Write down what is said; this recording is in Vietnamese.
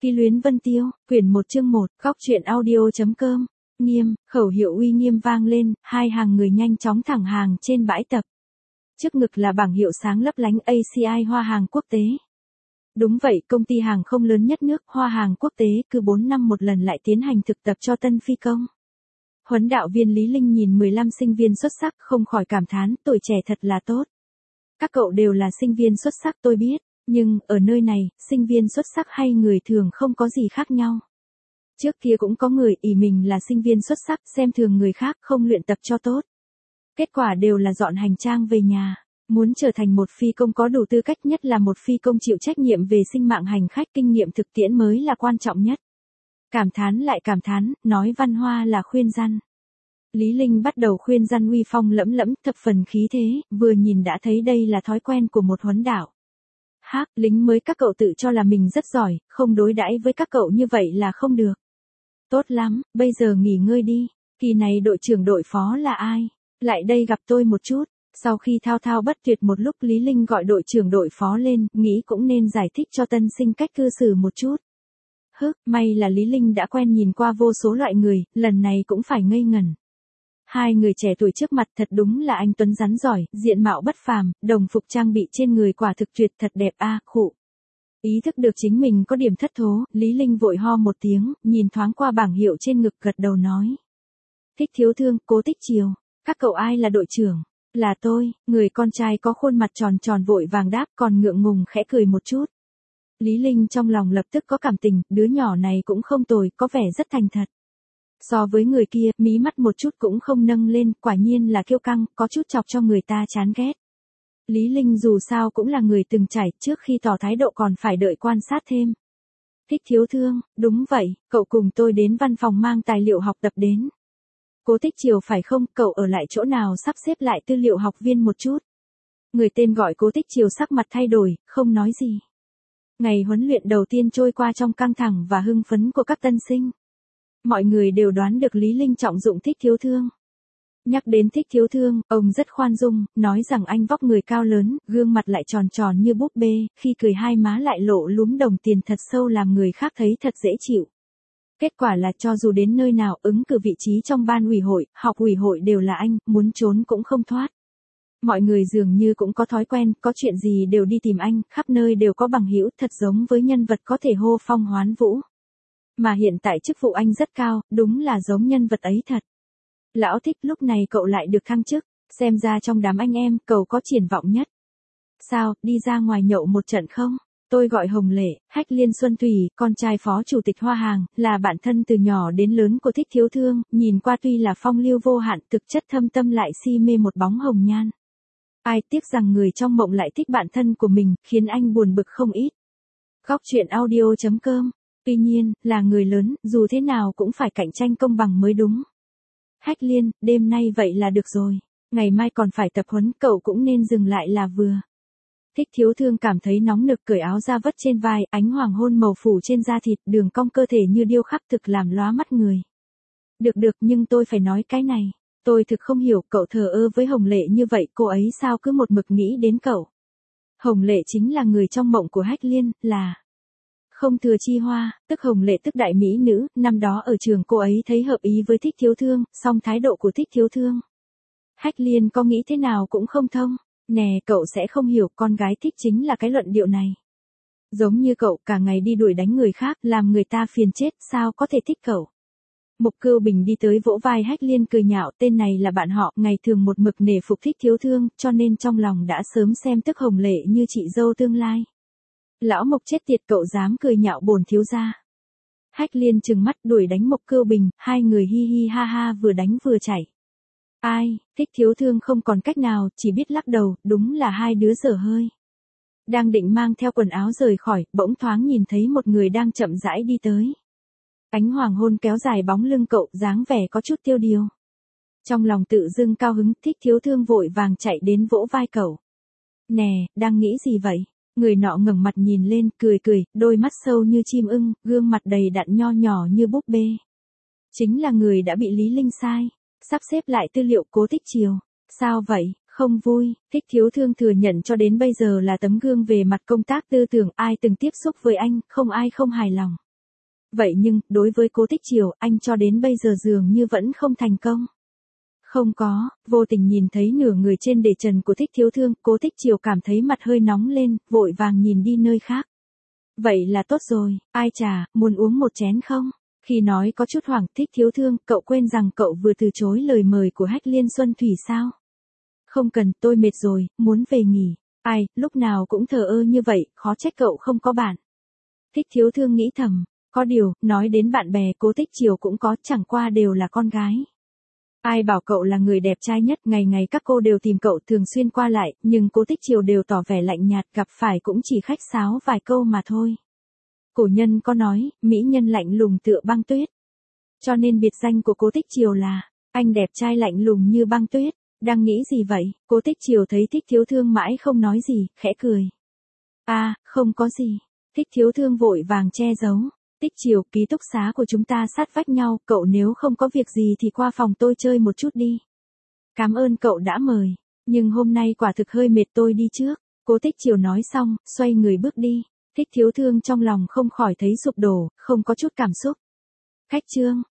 Ký luyến Vân Tiêu, quyển 1 chương 1, góc truyện audio.com. Nghiêm, khẩu hiệu uy nghiêm vang lên, hai hàng người nhanh chóng thẳng hàng trên bãi tập. Trước ngực là bảng hiệu sáng lấp lánh ACI Hoa Hàng Quốc tế. Đúng vậy, công ty hàng không lớn nhất nước Hoa Hàng Quốc tế cứ 4 năm một lần lại tiến hành thực tập cho tân phi công. Huấn đạo viên Lý Linh nhìn 15 sinh viên xuất sắc không khỏi cảm thán, tuổi trẻ thật là tốt. Các cậu đều là sinh viên xuất sắc tôi biết, nhưng ở nơi này, sinh viên xuất sắc hay người thường không có gì khác nhau. Trước kia cũng có người ỷ mình là sinh viên xuất sắc xem thường người khác không luyện tập cho tốt. Kết quả đều là dọn hành trang về nhà. Muốn trở thành một phi công có đủ tư cách nhất là một phi công chịu trách nhiệm về sinh mạng hành khách, kinh nghiệm thực tiễn mới là quan trọng nhất. Cảm thán lại cảm thán, nói văn hoa là khuyên răn. Lý Linh bắt đầu khuyên răn uy phong lẫm lẫm, thập phần khí thế, vừa nhìn đã thấy đây là thói quen của một huấn đạo. Hắc, lính mới các cậu tự cho là mình rất giỏi, không đối đãi với các cậu như vậy là không được. Tốt lắm, bây giờ nghỉ ngơi đi, kỳ này đội trưởng đội phó là ai? Lại đây gặp tôi một chút. Sau khi thao thao bất tuyệt một lúc Lý Linh gọi đội trưởng đội phó lên, nghĩ cũng nên giải thích cho tân sinh cách cư xử một chút. May là Lý Linh đã quen nhìn qua vô số loại người, lần này cũng phải ngây ngẩn. Hai người trẻ tuổi trước mặt thật đúng là anh tuấn rắn giỏi, diện mạo bất phàm, đồng phục trang bị trên người quả thực tuyệt thật đẹp a, khụ. Ý thức được chính mình có điểm thất thố, Lý Linh vội ho một tiếng, nhìn thoáng qua bảng hiệu trên ngực gật đầu nói. Thích Thiếu Thương, Cố Tích Chiều, các cậu ai là đội trưởng? Là tôi, người con trai có khuôn mặt tròn tròn vội vàng đáp, còn ngượng ngùng khẽ cười một chút. Lý Linh trong lòng lập tức có cảm tình, đứa nhỏ này cũng không tồi, có vẻ rất thành thật. So với người kia, mí mắt một chút cũng không nâng lên, quả nhiên là kiêu căng, có chút chọc cho người ta chán ghét. Lý Linh dù sao cũng là người từng trải, trước khi tỏ thái độ còn phải đợi quan sát thêm. Thích Thiếu Thương, đúng vậy, cậu cùng tôi đến văn phòng mang tài liệu học tập đến. Cố Tích Chiều phải không, cậu ở lại chỗ nào sắp xếp lại tư liệu học viên một chút. Người tên gọi Cố Tích Chiều sắc mặt thay đổi, không nói gì. Ngày huấn luyện đầu tiên trôi qua trong căng thẳng và hưng phấn của các tân sinh. Mọi người đều đoán được Lý Linh trọng dụng Thích Thiếu Thương. Nhắc đến Thích Thiếu Thương, ông rất khoan dung, nói rằng anh vóc người cao lớn, gương mặt lại tròn tròn như búp bê, khi cười hai má lại lộ lúm đồng tiền thật sâu làm người khác thấy thật dễ chịu. Kết quả là cho dù đến nơi nào ứng cử vị trí trong ban ủy hội, học ủy hội đều là anh, muốn trốn cũng không thoát. Mọi người dường như cũng có thói quen, có chuyện gì đều đi tìm anh, khắp nơi đều có bằng hữu, thật giống với nhân vật có thể hô phong hoán vũ. Mà hiện tại chức vụ anh rất cao, đúng là giống nhân vật ấy thật. Lão Thích, lúc này cậu lại được thăng chức, xem ra trong đám anh em, cậu có triển vọng nhất. Sao, đi ra ngoài nhậu một trận không? Tôi gọi Hồng Lệ, Hách Liên Xuân Thủy, con trai phó chủ tịch Hoa Hàng, là bạn thân từ nhỏ đến lớn của Thích Thiếu Thương, nhìn qua tuy là phong lưu vô hạn, thực chất thâm tâm lại si mê một bóng hồng nhan. Ai tiếc rằng người trong mộng lại thích bạn thân của mình, khiến anh buồn bực không ít. Góc truyện audio.com. Tuy nhiên, là người lớn, dù thế nào cũng phải cạnh tranh công bằng mới đúng. Hách Liên, đêm nay vậy là được rồi. Ngày mai còn phải tập huấn, cậu cũng nên dừng lại là vừa. Thích Thiếu Thương cảm thấy nóng nực cởi áo ra vất trên vai, ánh hoàng hôn màu phủ trên da thịt, đường cong cơ thể như điêu khắc thực làm lóa mắt người. Được, nhưng tôi phải nói cái này. Tôi thực không hiểu cậu thờ ơ với Hồng Lệ như vậy, cô ấy sao cứ một mực nghĩ đến cậu. Hồng Lệ chính là người trong mộng của Hách Liên, là Không Thừa Chi Hoa, tức Hồng Lệ tức đại mỹ nữ, năm đó ở trường cô ấy thấy hợp ý với Thích Thiếu Thương, song thái độ của Thích Thiếu Thương. Hách Liên có nghĩ thế nào cũng không thông. Nè, cậu sẽ không hiểu, con gái thích chính là cái luận điệu này. Giống như cậu, cả ngày đi đuổi đánh người khác, làm người ta phiền chết, sao có thể thích cậu. Mục Cưu Bình đi tới vỗ vai Hách Liên cười nhạo, tên này là bạn họ, ngày thường một mực nể phục Thích Thiếu Thương, cho nên trong lòng đã sớm xem tức Hồng Lệ như chị dâu tương lai. Lão Mục chết tiệt, cậu dám cười nhạo bổn thiếu gia. Hách Liên trừng mắt đuổi đánh Mục Cưu Bình, hai người hi hi ha ha vừa đánh vừa chảy. Ai, Thích Thiếu Thương không còn cách nào, chỉ biết lắc đầu, đúng là hai đứa dở hơi. Đang định mang theo quần áo rời khỏi, bỗng thoáng nhìn thấy một người đang chậm rãi đi tới. Ánh hoàng hôn kéo dài bóng lưng cậu, dáng vẻ có chút tiêu điều. Trong lòng tự dưng cao hứng, Thích Thiếu Thương vội vàng chạy đến vỗ vai cậu. Nè, đang nghĩ gì vậy? Người nọ ngẩng mặt nhìn lên, cười, đôi mắt sâu như chim ưng, gương mặt đầy đặn nho nhỏ như búp bê. Chính là người đã bị Lý Linh sai. Sắp xếp lại tư liệu Cố Tích Chiều. Sao vậy, không vui? Thích Thiếu Thương thừa nhận cho đến bây giờ là tấm gương về mặt công tác tư tưởng, ai từng tiếp xúc với anh, không ai không hài lòng. Vậy nhưng, đối với Cố Tích Triều, anh cho đến bây giờ dường như vẫn không thành công. Không có, vô tình nhìn thấy nửa người trên để trần của Thích Thiếu Thương, Cố Tích Triều cảm thấy mặt hơi nóng lên, vội vàng nhìn đi nơi khác. Vậy là tốt rồi, ai chà, muốn uống một chén không? Khi nói có chút hoảng, Thích Thiếu Thương, cậu quên rằng cậu vừa từ chối lời mời của Hách Liên Xuân Thủy sao? Không cần, tôi mệt rồi, muốn về nghỉ. Ai, lúc nào cũng thờ ơ như vậy, khó trách cậu không có bạn. Thích Thiếu Thương nghĩ thầm, có điều, nói đến bạn bè Cố Tích Triều cũng có, chẳng qua đều là con gái. Ai bảo cậu là người đẹp trai nhất, ngày ngày các cô đều tìm cậu thường xuyên qua lại, nhưng Cố Tích Triều đều tỏ vẻ lạnh nhạt, gặp phải cũng chỉ khách sáo vài câu mà thôi. Cổ nhân có nói, mỹ nhân lạnh lùng tựa băng tuyết. Cho nên biệt danh của Cố Tích Triều là, anh đẹp trai lạnh lùng như băng tuyết. Đang nghĩ gì vậy? Cố Tích Triều thấy Thích Thiếu Thương mãi không nói gì, khẽ cười. Không có gì. Thích Thiếu Thương vội vàng che giấu. Tích Triều, ký túc xá của chúng ta sát vách nhau, cậu nếu không có việc gì thì qua phòng tôi chơi một chút đi. Cảm ơn cậu đã mời, nhưng hôm nay quả thực hơi mệt, tôi đi trước. Cố Tích Triều nói xong, xoay người bước đi. Thích Thiếu Thương trong lòng không khỏi thấy sụp đổ, không có chút cảm xúc. Khách trương,